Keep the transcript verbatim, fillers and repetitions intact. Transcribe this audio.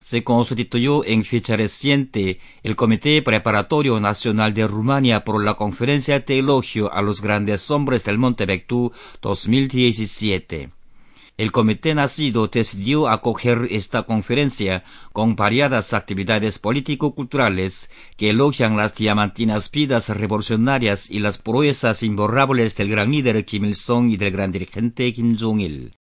Se constituyó en fecha reciente el Comité Preparatorio Nacional de Rumania por la Conferencia de Elogio a los Grandes Hombres del Monte Ventoux dos mil diecisiete. El comité nacido decidió acoger esta conferencia con variadas actividades político-culturales que elogian las diamantinas vidas revolucionarias y las proezas imborrables del gran líder Kim Il-sung y del gran dirigente Kim Jong-il.